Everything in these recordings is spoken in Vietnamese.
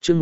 chương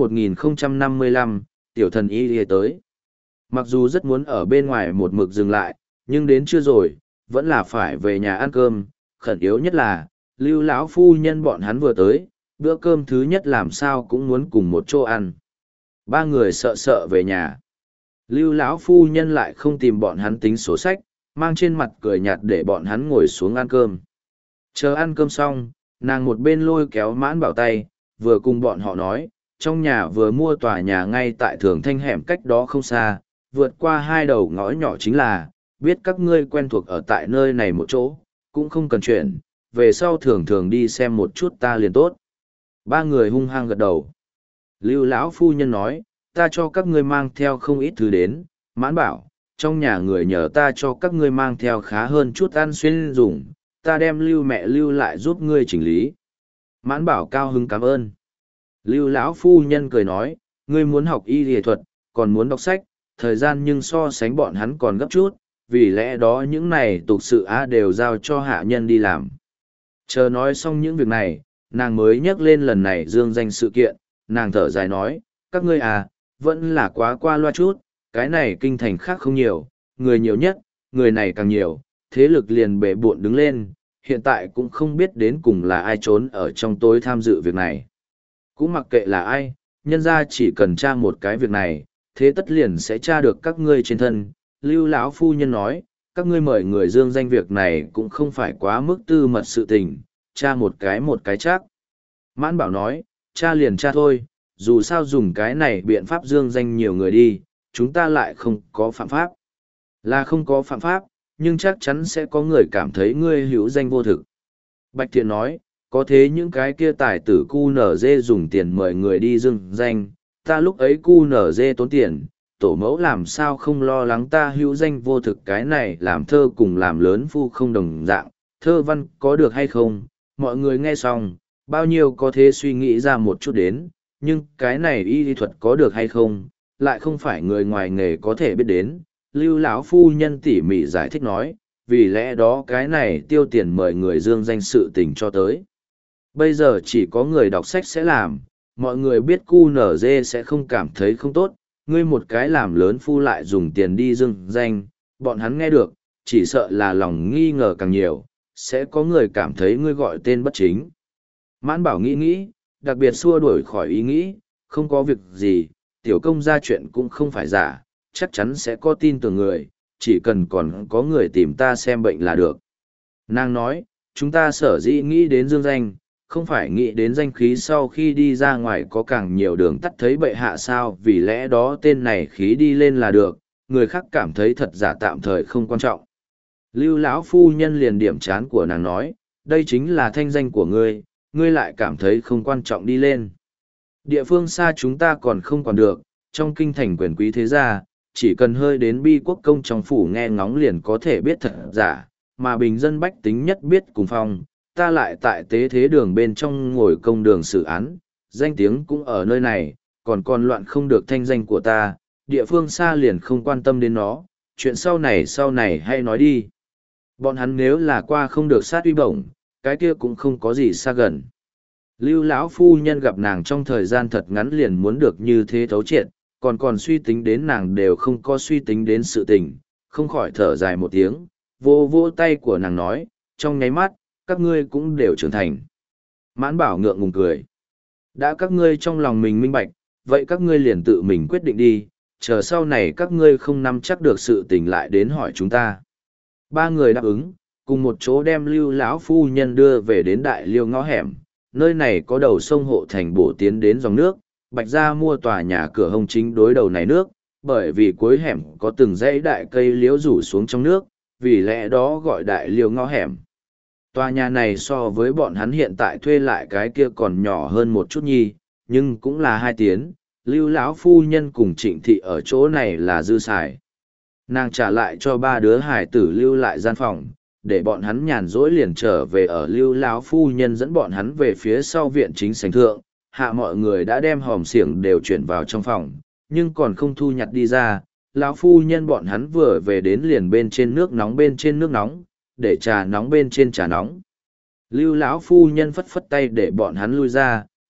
1055, tiểu thần y tới. Mặc dù rất muốn ở bên ngoài một mực dừng lại, nhưng đến trưa rồi, vẫn là phải về nhà ăn cơm. Khẩn yếu nhất là, Lưu lão phu nhân bọn hắn vừa tới, bữa cơm thứ nhất làm sao cũng muốn cùng một chỗ ăn. Ba người sợ sợ về nhà. Lưu lão phu nhân lại không tìm bọn hắn tính sổ sách, mang trên mặt cười nhạt để bọn hắn ngồi xuống ăn cơm. Chờ ăn cơm xong, nàng một bên lôi kéo Mãn Bảo tay, vừa cùng bọn họ nói, trong nhà vừa mua tòa nhà ngay tại Thường Thanh hẻm cách đó không xa, vượt qua hai đầu ngõ nhỏ chính là, biết các ngươi quen thuộc ở tại nơi này một chỗ, cũng không cần chuyển, về sau thường thường đi xem một chút ta liền tốt. Ba người hung hăng gật đầu. Lưu lão phu nhân nói, ta cho các ngươi mang theo không ít thứ đến. Mãn Bảo, trong nhà người nhờ ta cho các ngươi mang theo khá hơn chút ăn xuyên dùng, ta đem Lưu mẹ lưu lại giúp ngươi chỉnh lý. Mãn Bảo cao hứng cảm ơn. Lưu lão phu nhân cười nói, ngươi muốn học y y thuật, còn muốn đọc sách, thời gian nhưng so sánh bọn hắn còn gấp chút, vì lẽ đó những này tục sự đều giao cho hạ nhân đi làm. Chờ nói xong những việc này, nàng mới nhắc lên lần này dương danh sự kiện, nàng thở dài nói, các ngươi vẫn là quá qua loa chút, cái này kinh thành khác không nhiều, người nhiều nhất, người này càng nhiều, thế lực liền bể buộn đứng lên, hiện tại cũng không biết đến cùng là ai trốn ở trong tối tham dự việc này. Cũng mặc kệ là ai, nhân ra chỉ cần tra một cái việc này, thế tất liền sẽ tra được các ngươi trên thân. Lưu lão phu nhân nói, các ngươi mời người dương danh việc này cũng không phải quá mức tư mật sự tình, tra một cái chắc. Mãn Bảo nói, tra liền tra thôi, dù sao dùng cái này biện pháp dương danh nhiều người đi, chúng ta lại không có phạm pháp. Là không có phạm pháp, nhưng chắc chắn sẽ có người cảm thấy ngươi hữu danh vô thực. Bạch Thiện nói, có thế những cái kia tài tử cu nở dê dùng tiền mời người đi dương danh, ta lúc ấy cu nở dê tốn tiền, tổ mẫu làm sao không lo lắng ta hữu danh vô thực, cái này làm thơ cùng làm lớn phu không đồng dạng, thơ văn có được hay không, mọi người nghe xong, bao nhiêu có thể suy nghĩ ra một chút đến, nhưng cái này y lý thuật có được hay không, lại không phải người ngoài nghề có thể biết đến. Lưu lão phu nhân tỉ mỉ giải thích nói, vì lẽ đó cái này tiêu tiền mời người dương danh sự tình cho tới. Bây giờ chỉ có người đọc sách sẽ làm, mọi người biết QNZ sẽ không cảm thấy không tốt, ngươi một cái làm lớn phu lại dùng tiền đi dương danh, bọn hắn nghe được, chỉ sợ là lòng nghi ngờ càng nhiều, sẽ có người cảm thấy ngươi gọi tên bất chính. Mãn Bảo nghĩ, đặc biệt xua đuổi khỏi ý nghĩ, không có việc gì, tiểu công ra chuyện cũng không phải giả, chắc chắn sẽ có tin tưởng người, chỉ cần còn có người tìm ta xem bệnh là được. Nàng nói, chúng ta sở dĩ nghĩ đến dương danh, không phải nghĩ đến danh khí sau khi đi ra ngoài có càng nhiều đường tắt thấy bệ hạ sao, vì lẽ đó tên này khí đi lên là được, người khác cảm thấy thật giả tạm thời không quan trọng. Lưu lão phu nhân liền điểm chán của nàng nói, đây chính là thanh danh của ngươi, ngươi lại cảm thấy không quan trọng đi lên. Địa phương xa chúng ta còn không còn được, trong kinh thành quyền quý thế gia, chỉ cần hơi đến bi quốc công trong phủ nghe ngóng liền có thể biết thật giả, mà bình dân bách tính nhất biết cùng phong, ta lại tại tế thế đường bên trong ngồi công đường xử án, danh tiếng cũng ở nơi này, còn loạn không được thanh danh của ta, địa phương xa liền không quan tâm đến nó, chuyện sau này hay nói đi. Bọn hắn nếu là qua không được sát uy bổng, cái kia cũng không có gì xa gần. Lưu lão phu nhân gặp nàng trong thời gian thật ngắn liền muốn được như thế thấu triệt, còn suy tính đến nàng đều không có suy tính đến sự tình, không khỏi thở dài một tiếng, vô vô tay của nàng nói, trong nháy mắt, các ngươi cũng đều trưởng thành. Mãn Bảo ngượng ngùng cười. Đã các ngươi trong lòng mình minh bạch, vậy các ngươi liền tự mình quyết định đi, chờ sau này các ngươi không nắm chắc được sự tình lại đến hỏi chúng ta. Ba người đáp ứng, cùng một chỗ đem Lưu lão phu nhân đưa về đến Đại Liêu ngõ hẻm, nơi này có đầu sông hộ thành bổ tiến đến dòng nước, Bạch gia mua tòa nhà cửa hông chính đối đầu này nước, bởi vì cuối hẻm có từng dãy đại cây liễu rủ xuống trong nước, vì lẽ đó gọi Đại Liêu ngõ hẻm. Tòa nhà này so với bọn hắn hiện tại thuê lại cái kia còn nhỏ hơn một chút nhi, nhưng cũng là hai tiếng, Lưu lão phu nhân cùng Trịnh thị ở chỗ này là dư xài. Nàng trả lại cho ba đứa hải tử lưu lại gian phòng, để bọn hắn nhàn rỗi liền trở về ở Lưu lão phu nhân dẫn bọn hắn về phía sau viện chính sảnh thượng, hạ mọi người đã đem hòm xiểng đều chuyển vào trong phòng, nhưng còn không thu nhặt đi ra, lão phu nhân bọn hắn vừa về đến liền bên trên nước nóng, để trà nóng bên trên trà nóng. Lưu lão phu nhân phất phất tay để bọn hắn lui ra,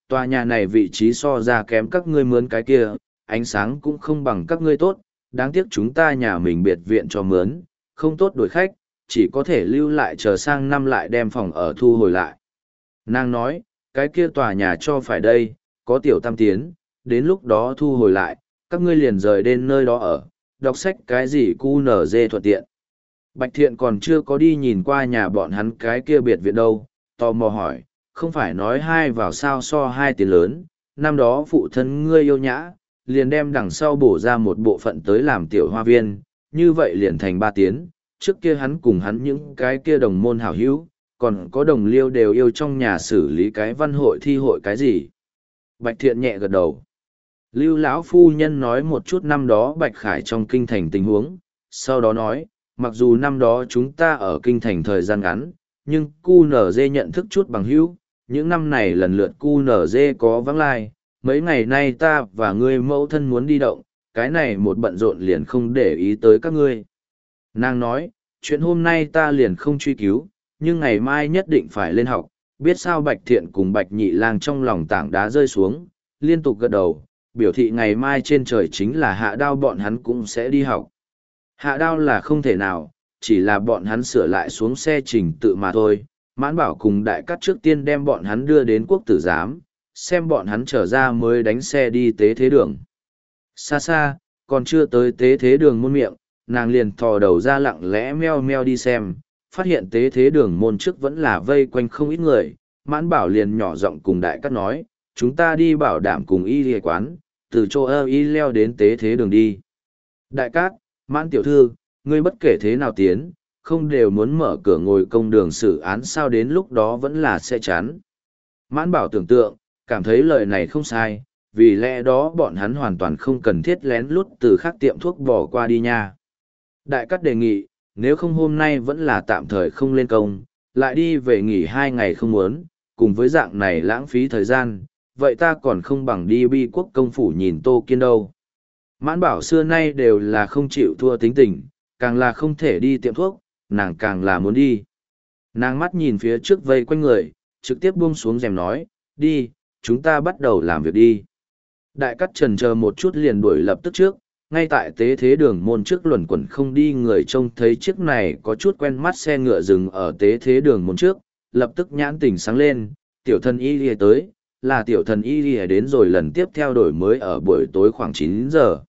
tòa nhà này vị trí so ra kém các ngươi mướn cái kia, ánh sáng cũng không bằng các ngươi tốt, đáng tiếc chúng ta nhà mình biệt viện cho mướn, không tốt đổi khách, chỉ có thể lưu lại chờ sang năm lại đem phòng ở thu hồi lại. Nàng nói, cái kia tòa nhà cho phải đây, có tiểu tam tiến, đến lúc đó thu hồi lại, các ngươi liền rời đến nơi đó ở, đọc sách cái gì cu nở dê thuận tiện. Bạch Thiện còn chưa có đi nhìn qua nhà bọn hắn cái kia biệt viện đâu, tò mò hỏi, không phải nói hai vào sao so hai tiền lớn, năm đó phụ thân ngươi yêu nhã, liền đem đằng sau bổ ra một bộ phận tới làm tiểu hoa viên, như vậy liền thành 3 tiến, trước kia hắn cùng hắn những cái kia đồng môn hảo hữu, còn có đồng liêu đều yêu trong nhà xử lý cái văn hội thi hội cái gì. Bạch Thiện nhẹ gật đầu. Lưu lão phu nhân nói một chút năm đó Bạch Khải trong kinh thành tình huống, sau đó nói, mặc dù năm đó chúng ta ở kinh thành thời gian ngắn, nhưng QNZ nhận thức chút bằng hữu, những năm này lần lượt QNZ có vắng lai, mấy ngày nay ta và ngươi mẫu thân muốn đi động, cái này một bận rộn liền không để ý tới các ngươi. Nàng nói, chuyện hôm nay ta liền không truy cứu, nhưng ngày mai nhất định phải lên học, biết sao Bạch Thiện cùng Bạch Nhị Lang trong lòng tảng đá rơi xuống, liên tục gật đầu, biểu thị ngày mai trên trời chính là Hạ Đao bọn hắn cũng sẽ đi học. Hạ Đao là không thể nào, chỉ là bọn hắn sửa lại xuống xe trình tự mà thôi. Mãn Bảo cùng Đại Cát trước tiên đem bọn hắn đưa đến quốc tử giám, xem bọn hắn trở ra mới đánh xe đi tế thế đường. Xa xa, còn chưa tới tế thế đường môn miệng, nàng liền thò đầu ra lặng lẽ meo meo đi xem, phát hiện tế thế đường môn trước vẫn là vây quanh không ít người. Mãn Bảo liền nhỏ giọng cùng Đại Cát nói, chúng ta đi bảo đảm cùng y lìa quán, từ chỗ ơ y leo đến tế thế đường đi. Đại Cát, Mãn tiểu thư, ngươi bất kể thế nào tiến, không đều muốn mở cửa ngồi công đường xử án sao đến lúc đó vẫn là sẽ chán. Mãn Bảo tưởng tượng, cảm thấy lời này không sai, vì lẽ đó bọn hắn hoàn toàn không cần thiết lén lút từ khác tiệm thuốc bỏ qua đi nha. Đại Cát đề nghị, nếu không hôm nay vẫn là tạm thời không lên công, lại đi về nghỉ 2 ngày không muốn, cùng với dạng này lãng phí thời gian, vậy ta còn không bằng đi Bi Quốc công phủ nhìn Tô Kiên đâu. Mãn Bảo xưa nay đều là không chịu thua tính tình, càng là không thể đi tiệm thuốc, nàng càng là muốn đi. Nàng mắt nhìn phía trước vây quanh người, trực tiếp buông xuống rèm nói, đi, chúng ta bắt đầu làm việc đi. Đại Cát chần chờ một chút liền đuổi lập tức trước, ngay tại tế thế đường môn trước luẩn quẩn không đi người trông thấy chiếc này có chút quen mắt xe ngựa dừng ở tế thế đường môn trước, lập tức nhãn tỉnh sáng lên, tiểu thần y lìa tới, là tiểu thần y lìa đến rồi lần tiếp theo đổi mới ở buổi tối khoảng 9 giờ.